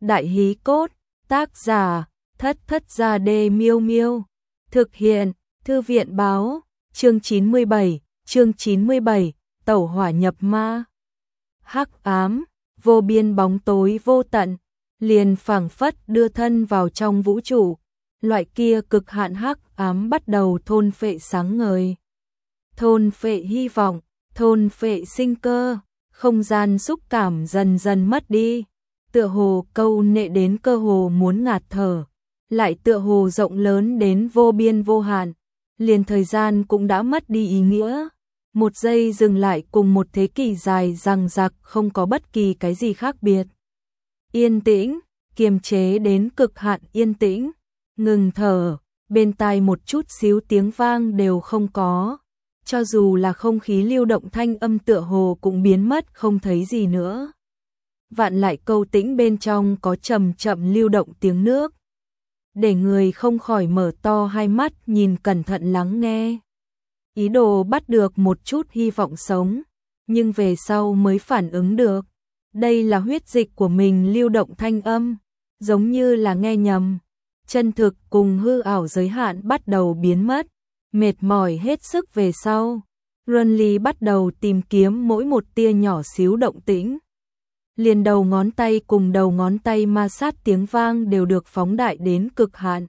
Đại hí cốt, tác giả, Thất Thất Gia Đê Miêu Miêu. Thực hiện, Thư viện báo, chương 97, tẩu hỏa nhập ma. Hắc ám, vô biên bóng tối vô tận, liền phảng phất đưa thân vào trong vũ trụ. Loại kia cực hạn hắc ám bắt đầu thôn phệ sáng ngời. Thôn phệ hy vọng, thôn phệ sinh cơ, không gian xúc cảm dần dần mất đi. Tựa hồ câu nệ đến cơ hồ muốn ngạt thở, lại tựa hồ rộng lớn đến vô biên vô hạn, liền thời gian cũng đã mất đi ý nghĩa. Một giây dừng lại cùng một thế kỷ dài dằng dặc không có bất kỳ cái gì khác biệt. Yên tĩnh, kiềm chế đến cực hạn yên tĩnh, ngừng thở, bên tai một chút xíu tiếng vang đều không có. Cho dù là không khí lưu động thanh âm tựa hồ cũng biến mất không thấy gì nữa. Vạn lại câu tĩnh bên trong có chậm chậm lưu động tiếng nước, để người không khỏi mở to hai mắt nhìn cẩn thận lắng nghe. Ý đồ bắt được một chút hy vọng sống, nhưng về sau mới phản ứng được. Đây là huyết dịch của mình lưu động thanh âm, giống như là nghe nhầm. Chân thực cùng hư ảo giới hạn bắt đầu biến mất, mệt mỏi hết sức về sau. Runly bắt đầu tìm kiếm mỗi một tia nhỏ xíu động tĩnh. Liền đầu ngón tay cùng đầu ngón tay ma sát tiếng vang đều được phóng đại đến cực hạn.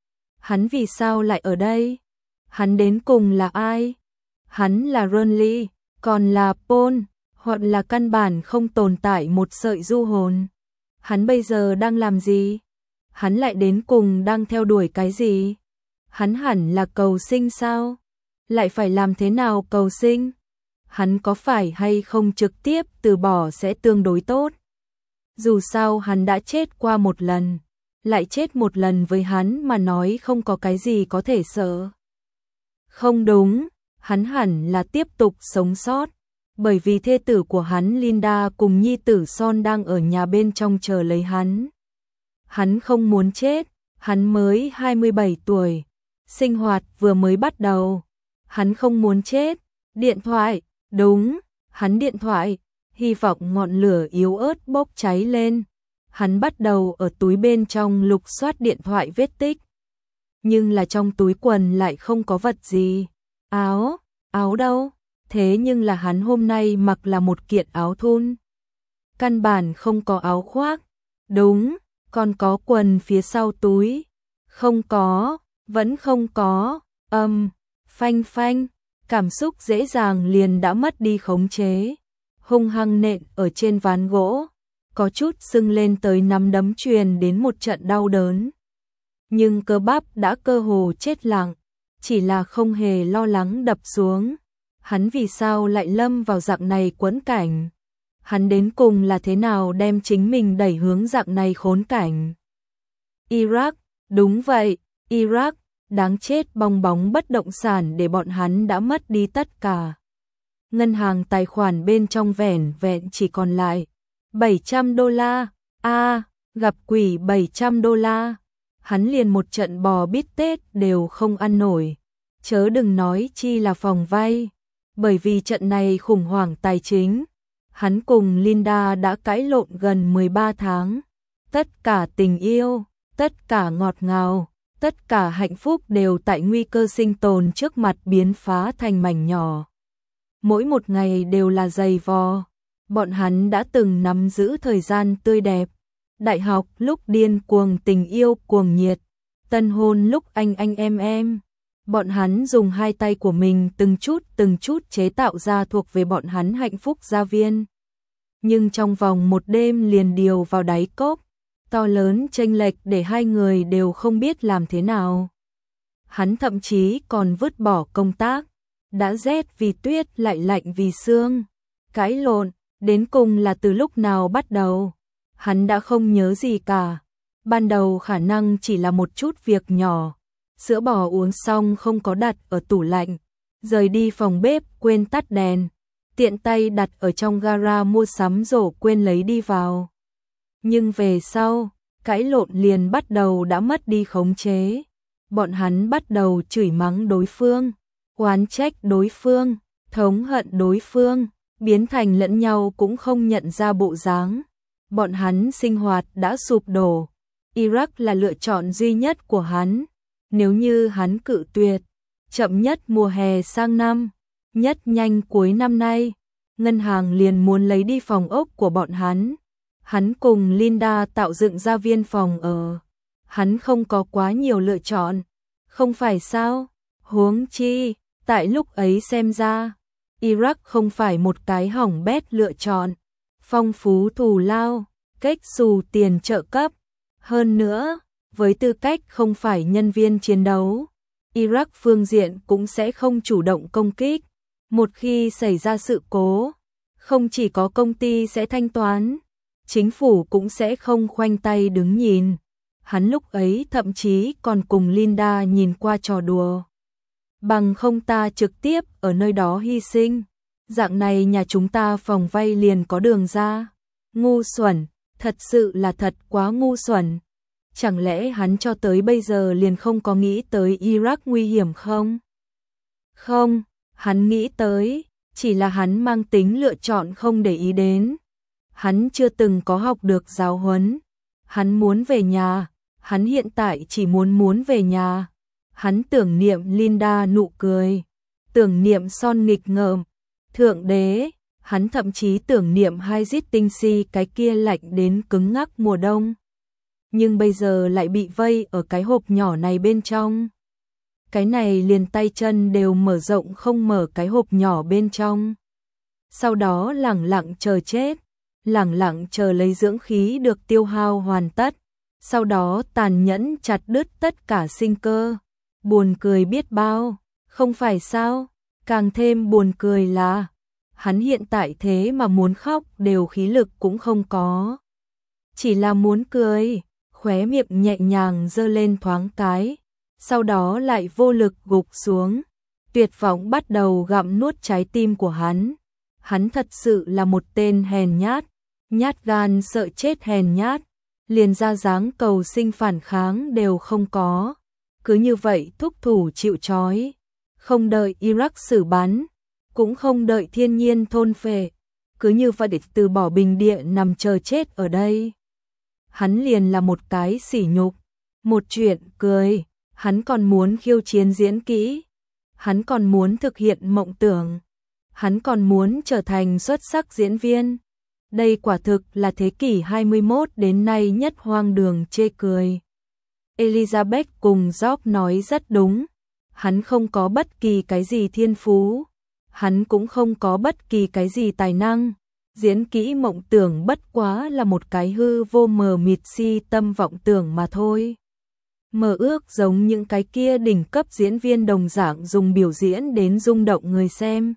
Hắn vì sao lại ở đây? Hắn đến cùng là ai? Hắn là Runly, còn là Paul, hoặc là căn bản không tồn tại một sợi du hồn. Hắn bây giờ đang làm gì? Hắn lại đến cùng đang theo đuổi cái gì? Hắn hẳn là cầu sinh sao? Lại phải làm thế nào cầu sinh? Hắn có phải hay không trực tiếp từ bỏ sẽ tương đối tốt? Dù sao hắn đã chết qua một lần, lại chết một lần với hắn mà nói không có cái gì có thể sợ. Không đúng, hắn hẳn là tiếp tục sống sót, bởi vì thê tử của hắn Linda cùng nhi tử Son đang ở nhà bên trong chờ lấy hắn. Hắn không muốn chết, hắn mới 27 tuổi, sinh hoạt vừa mới bắt đầu. Hắn không muốn chết, điện thoại, đúng, hắn điện thoại, hy vọng ngọn lửa yếu ớt bốc cháy lên. Hắn bắt đầu ở túi bên trong lục soát điện thoại vết tích. Nhưng là trong túi quần lại không có vật gì. Áo đâu? Thế nhưng là hắn hôm nay mặc là một kiện áo thun. Căn bản không có áo khoác. Đúng, còn có quần phía sau túi. Không có, vẫn không có. Phanh phanh, cảm xúc dễ dàng liền đã mất đi khống chế. Hung hăng nện ở trên ván gỗ, có chút sưng lên tới nắm đấm truyền đến một trận đau đớn. Nhưng cơ bắp đã cơ hồ chết lặng, chỉ là không hề lo lắng đập xuống. Hắn vì sao lại lâm vào dạng này quẫn cảnh? Hắn đến cùng là thế nào đem chính mình đẩy hướng dạng này khốn cảnh? Iraq, đúng vậy, Iraq, đáng chết bong bóng bất động sản để bọn hắn đã mất đi tất cả. Ngân hàng tài khoản bên trong vẻn vẹn chỉ còn lại $700. Gặp quỷ $700. Hắn liền một trận bò bít tết đều không ăn nổi. Chớ đừng nói chi là phòng vay. Bởi vì trận này khủng hoảng tài chính, hắn cùng Linda đã cãi lộn gần 13 tháng. Tất cả tình yêu, tất cả ngọt ngào, tất cả hạnh phúc đều tại nguy cơ sinh tồn trước mặt biến phá thành mảnh nhỏ. Mỗi một ngày đều là dày vò. Bọn hắn đã từng nắm giữ thời gian tươi đẹp. Đại học lúc điên cuồng tình yêu cuồng nhiệt. Tân hôn lúc anh em. Bọn hắn dùng hai tay của mình từng chút chế tạo ra thuộc về bọn hắn hạnh phúc gia viên. Nhưng trong vòng một đêm liền điều vào đáy cốc. To lớn chênh lệch để hai người đều không biết làm thế nào. Hắn thậm chí còn vứt bỏ công tác. Đã rét vì tuyết lại lạnh vì sương. Cãi lộn, đến cùng là từ lúc nào bắt đầu? Hắn đã không nhớ gì cả. Ban đầu khả năng chỉ là một chút việc nhỏ. Sữa bò uống xong không có đặt ở tủ lạnh. Rời đi phòng bếp quên tắt đèn. Tiện tay đặt ở trong gara mua sắm rổ quên lấy đi vào. Nhưng về sau, cãi lộn liền bắt đầu đã mất đi khống chế. Bọn hắn bắt đầu chửi mắng đối phương, oán trách đối phương, thống hận đối phương, biến thành lẫn nhau cũng không nhận ra bộ dáng. bọn hắn sinh hoạt đã sụp đổ. Iraq là lựa chọn duy nhất của hắn. Nếu như hắn cự tuyệt, chậm nhất mùa hè sang năm, nhất nhanh cuối năm nay, ngân hàng liền muốn lấy đi phòng ốc của bọn hắn. Hắn cùng Linda tạo dựng ra viên phòng ở. Hắn không có quá nhiều lựa chọn, không phải sao? Huống chi, tại lúc ấy xem ra, Iraq không phải một cái hỏng bét lựa chọn. Phong phú thù lao, cách xù tiền trợ cấp. Hơn nữa, với tư cách không phải nhân viên chiến đấu, Iraq phương diện cũng sẽ không chủ động công kích. Một khi xảy ra sự cố, không chỉ có công ty sẽ thanh toán, chính phủ cũng sẽ không khoanh tay đứng nhìn. Hắn lúc ấy thậm chí còn cùng Linda nhìn qua trò đùa. Bằng không ta trực tiếp ở nơi đó hy sinh. Dạng này nhà chúng ta phòng vay liền có đường ra. Ngu xuẩn, thật sự là thật quá ngu xuẩn. Chẳng lẽ hắn cho tới bây giờ liền không có nghĩ tới Iraq nguy hiểm không? Không, hắn nghĩ tới, chỉ là hắn mang tính lựa chọn không để ý đến. Hắn chưa từng có học được giáo huấn. Hắn muốn về nhà, hắn hiện tại chỉ muốn về nhà. Hắn tưởng niệm Linda nụ cười, tưởng niệm Son nghịch ngợm, thượng đế, hắn thậm chí tưởng niệm Hayzit tinh si cái kia lạnh đến cứng ngắc mùa đông. Nhưng bây giờ lại bị vây ở cái hộp nhỏ này bên trong. Cái này liền tay chân đều mở rộng không mở cái hộp nhỏ bên trong. Sau đó lẳng lặng chờ chết, lẳng lặng chờ lấy dưỡng khí được tiêu hao hoàn tất. Sau đó tàn nhẫn chặt đứt tất cả sinh cơ. Buồn cười biết bao, không phải sao? Càng thêm buồn cười là hắn hiện tại thế mà muốn khóc đều khí lực cũng không có. Chỉ là muốn cười, khóe miệng nhẹ nhàng giơ lên thoáng cái, sau đó lại vô lực gục xuống. Tuyệt vọng bắt đầu gặm nuốt trái tim của hắn. Hắn thật sự là một tên hèn nhát, nhát gan sợ chết hèn nhát, liền ra dáng cầu sinh phản kháng đều không có. Cứ như vậy thúc thủ chịu trói, không đợi Iraq xử bắn, cũng không đợi thiên nhiên thôn phệ, cứ như vậy để từ bỏ bình địa nằm chờ chết ở đây. Hắn liền là một cái sỉ nhục, một chuyện cười, hắn còn muốn khiêu chiến diễn kỹ, hắn còn muốn thực hiện mộng tưởng, hắn còn muốn trở thành xuất sắc diễn viên. Đây quả thực là thế kỷ 21 đến nay nhất hoang đường chê cười. Elizabeth cùng Job nói rất đúng, hắn không có bất kỳ cái gì thiên phú, hắn cũng không có bất kỳ cái gì tài năng, diễn kỹ mộng tưởng bất quá là một cái hư vô mờ mịt si tâm vọng tưởng mà thôi. Mơ ước giống những cái kia đỉnh cấp diễn viên đồng dạng dùng biểu diễn đến rung động người xem.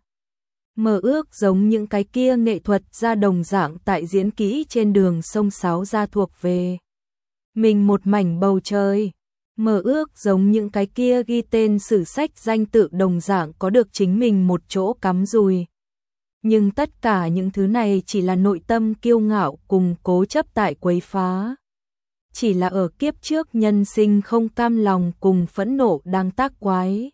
Mơ ước giống những cái kia nghệ thuật gia đồng dạng tại diễn kỹ trên đường sông sáo ra thuộc về mình một mảnh bầu trời. Mơ ước giống những cái kia ghi tên sử sách danh tự đồng dạng có được chính mình một chỗ cắm rùi. Nhưng tất cả những thứ này chỉ là nội tâm kiêu ngạo cùng cố chấp tại quấy phá. Chỉ là ở kiếp trước nhân sinh không cam lòng cùng phẫn nộ đang tác quái.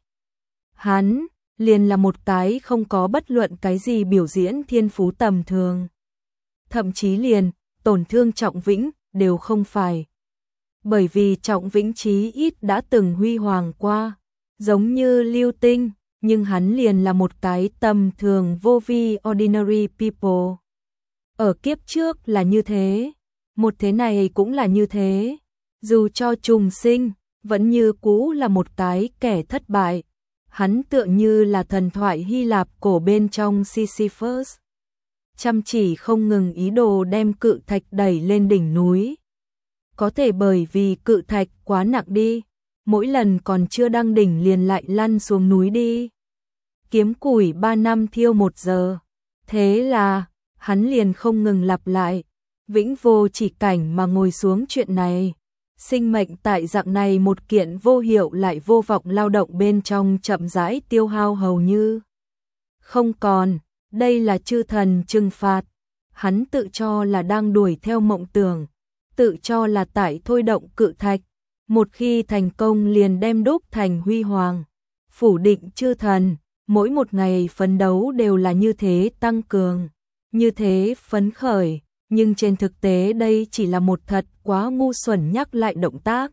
Hắn liền là một cái không có bất luận cái gì biểu diễn thiên phú tầm thường. Thậm chí liền tổn thương Trọng Vĩnh đều không phải. Bởi vì Trọng Vĩnh chí ít đã từng huy hoàng qua, giống như Lưu Tinh, nhưng hắn liền là một cái tầm thường vô vi ordinary people. Ở kiếp trước là như thế, một thế này cũng là như thế, dù cho trùng sinh, vẫn như cũ là một cái kẻ thất bại. Hắn tựa như là thần thoại Hy Lạp cổ bên trong Sisyphus, chăm chỉ không ngừng ý đồ đem cự thạch đẩy lên đỉnh núi. Có thể bởi vì cự thạch quá nặng đi, mỗi lần còn chưa đăng đỉnh liền lại lăn xuống núi đi. Kiếm củi 3 năm thiêu 1 giờ. Thế là, hắn liền không ngừng lặp lại, vĩnh vô chỉ cảnh mà ngồi xuống chuyện này. Sinh mệnh tại dạng này một kiện vô hiệu lại vô vọng lao động bên trong chậm rãi tiêu hao hầu như không còn. Đây là chư thần trừng phạt. Hắn tự cho là đang đuổi theo mộng tưởng, tự cho là tại thôi động cự thạch, một khi thành công liền đem đúc thành huy hoàng. Phủ định chư thần, mỗi một ngày phấn đấu đều là như thế tăng cường, như thế phấn khởi, nhưng trên thực tế đây chỉ là một thật quá ngu xuẩn nhắc lại động tác.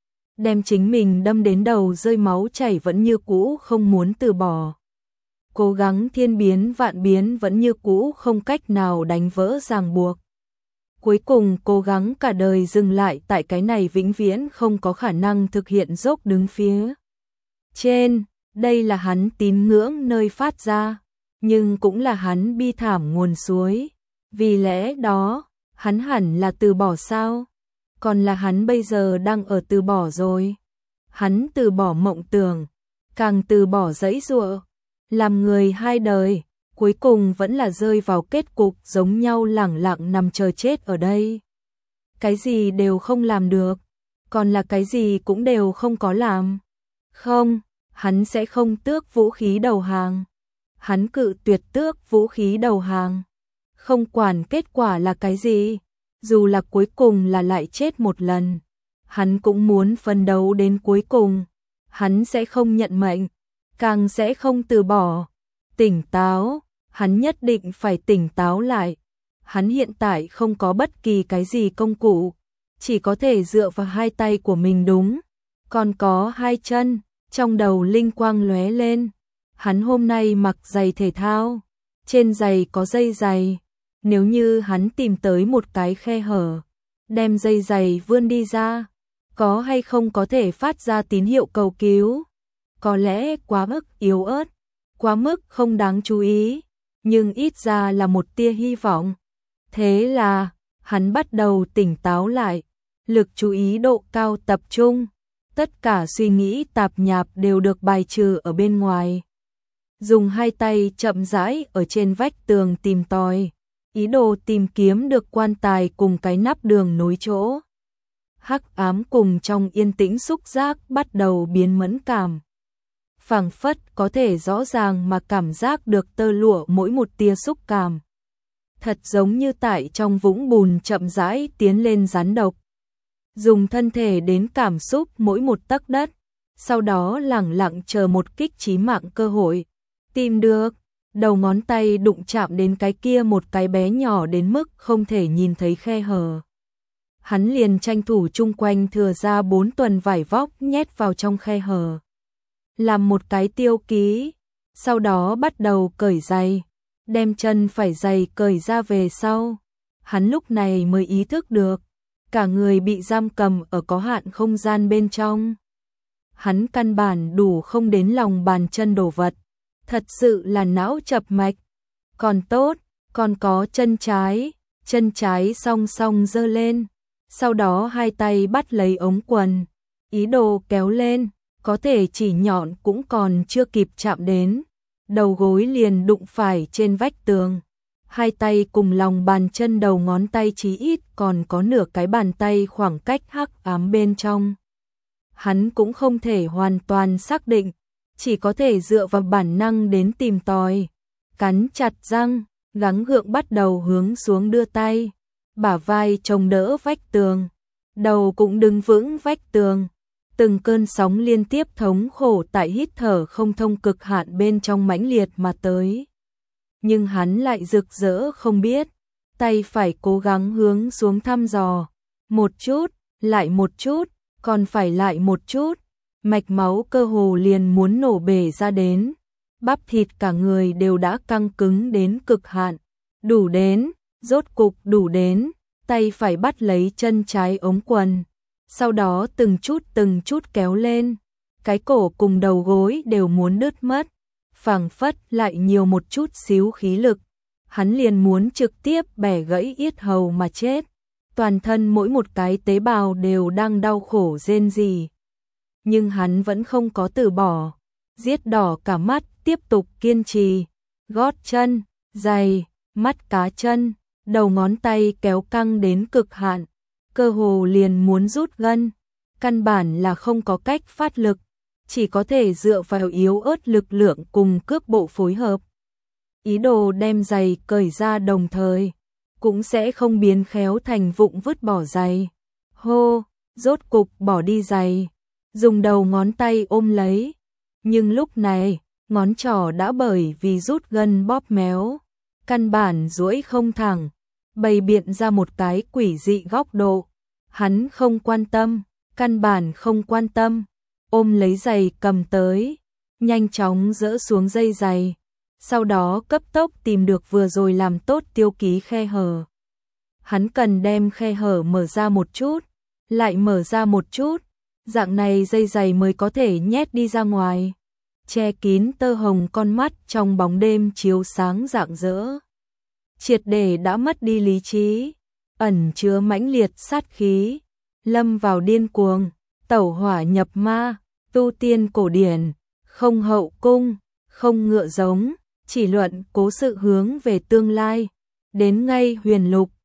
Đem chính mình đâm đến đầu rơi máu chảy vẫn như cũ không muốn từ bỏ. Cố gắng thiên biến vạn biến vẫn như cũ không cách nào đánh vỡ ràng buộc. Cuối cùng cố gắng cả đời dừng lại tại cái này vĩnh viễn không có khả năng thực hiện dốc đứng phía trên. Đây là hắn tín ngưỡng nơi phát ra, nhưng cũng là hắn bi thảm nguồn suối. Vì lẽ đó, hắn hẳn là từ bỏ sao? Còn là hắn bây giờ đang ở từ bỏ rồi. Hắn từ bỏ mộng tưởng, càng từ bỏ dãy giụa. Làm người hai đời, cuối cùng vẫn là rơi vào kết cục giống nhau, lẳng lặng nằm chờ chết ở đây. Cái gì đều không làm được, còn là cái gì cũng đều không có làm. Không, hắn sẽ không tước vũ khí đầu hàng. Hắn cự tuyệt tước vũ khí đầu hàng. Không quản kết quả là cái gì, dù là cuối cùng là lại chết một lần, hắn cũng muốn phấn đấu đến cuối cùng. Hắn sẽ không nhận mệnh, càng sẽ không từ bỏ. Tỉnh táo, hắn nhất định phải tỉnh táo lại. Hắn hiện tại không có bất kỳ cái gì công cụ, chỉ có thể dựa vào hai tay của mình đúng, còn có hai chân. Trong đầu linh quang lóe lên, hắn hôm nay mặc giày thể thao, trên giày có dây giày. Nếu như hắn tìm tới một cái khe hở, đem dây giày vươn đi ra, có hay không có thể phát ra tín hiệu cầu cứu? Có lẽ quá mức yếu ớt, quá mức không đáng chú ý, nhưng ít ra là một tia hy vọng. Thế là, hắn bắt đầu tỉnh táo lại, lực chú ý độ cao tập trung, tất cả suy nghĩ tạp nhạp đều được bài trừ ở bên ngoài. Dùng hai tay chậm rãi ở trên vách tường tìm tòi, ý đồ tìm kiếm được quan tài cùng cái nắp đường nối chỗ. Hắc ám cùng trong yên tĩnh xúc giác bắt đầu biến mẫn cảm. Phảng phất có thể rõ ràng mà cảm giác được tơ lụa mỗi một tia xúc cảm. Thật giống như tại trong vũng bùn chậm rãi tiến lên rắn độc. Dùng thân thể đến cảm xúc mỗi một tấc đất, sau đó lẳng lặng chờ một kích chí mạng cơ hội. Tìm được, đầu ngón tay đụng chạm đến cái kia một cái bé nhỏ đến mức không thể nhìn thấy khe hở. Hắn liền tranh thủ chung quanh thừa ra 4 tuần vải vóc nhét vào trong khe hở. Làm một cái tiêu ký, sau đó bắt đầu cởi giày, đem chân phải giày cởi ra về sau. Hắn lúc này mới ý thức được, cả người bị giam cầm ở có hạn không gian bên trong. Hắn căn bản đủ không đến lòng bàn chân đồ vật, thật sự là não chập mạch. Còn tốt, còn có chân trái song song giơ lên, sau đó hai tay bắt lấy ống quần, ý đồ kéo lên, có thể chỉ nhọn cũng còn chưa kịp chạm đến, đầu gối liền đụng phải trên vách tường. Hai tay cùng lòng bàn chân đầu ngón tay chí ít còn có nửa cái bàn tay khoảng cách hắc ám bên trong. Hắn cũng không thể hoàn toàn xác định, chỉ có thể dựa vào bản năng đến tìm tòi. Cắn chặt răng, gắng gượng bắt đầu hướng xuống đưa tay, bả vai chống đỡ vách tường, đầu cũng đứng vững vách tường. Từng cơn sóng liên tiếp thống khổ tại hít thở không thông cực hạn bên trong mãnh liệt mà tới. Nhưng hắn lại rực rỡ không biết, tay phải cố gắng hướng xuống thăm dò, một chút, lại một chút, còn phải lại một chút, mạch máu cơ hồ liền muốn nổ bể ra đến, bắp thịt cả người đều đã căng cứng đến cực hạn, đủ đến, rốt cục đủ đến, tay phải bắt lấy chân trái ống quần, sau đó từng chút kéo lên, cái cổ cùng đầu gối đều muốn đứt mất. Phảng phất lại nhiều một chút xíu khí lực, hắn liền muốn trực tiếp bẻ gãy yết hầu mà chết. Toàn thân mỗi một cái tế bào đều đang đau khổ rên rỉ. Nhưng hắn vẫn không có từ bỏ, giết đỏ cả mắt, tiếp tục kiên trì. Gót chân, giày, mắt cá chân, đầu ngón tay kéo căng đến cực hạn, cơ hồ liền muốn rút gân, căn bản là không có cách phát lực. Chỉ có thể dựa vào yếu ớt lực lượng cùng cước bộ phối hợp. Ý đồ đem giày cởi ra đồng thời, cũng sẽ không biến khéo thành vụng vứt bỏ giày. Hô, rốt cục bỏ đi giày, dùng đầu ngón tay ôm lấy. Nhưng lúc này, ngón trỏ đã bởi vì rút gân bóp méo, căn bản duỗi không thẳng. bày biện ra một cái quỷ dị góc độ. Hắn không quan tâm, căn bản không quan tâm, ôm lấy giày cầm tới, nhanh chóng dỡ xuống dây giày, sau đó cấp tốc tìm được vừa rồi làm tốt tiêu ký khe hở. Hắn cần đem khe hở mở ra một chút, lại mở ra một chút, dạng này dây giày mới có thể nhét đi ra ngoài, che kín tơ hồng con mắt trong bóng đêm chiếu sáng rạng rỡ. Triệt để đã mất đi lý trí, ẩn chứa mãnh liệt sát khí, lâm vào điên cuồng, tẩu hỏa nhập ma, tu tiên cổ điển, không hậu cung, không ngựa giống, chỉ luận cố sự hướng về tương lai, đến ngay huyền lục,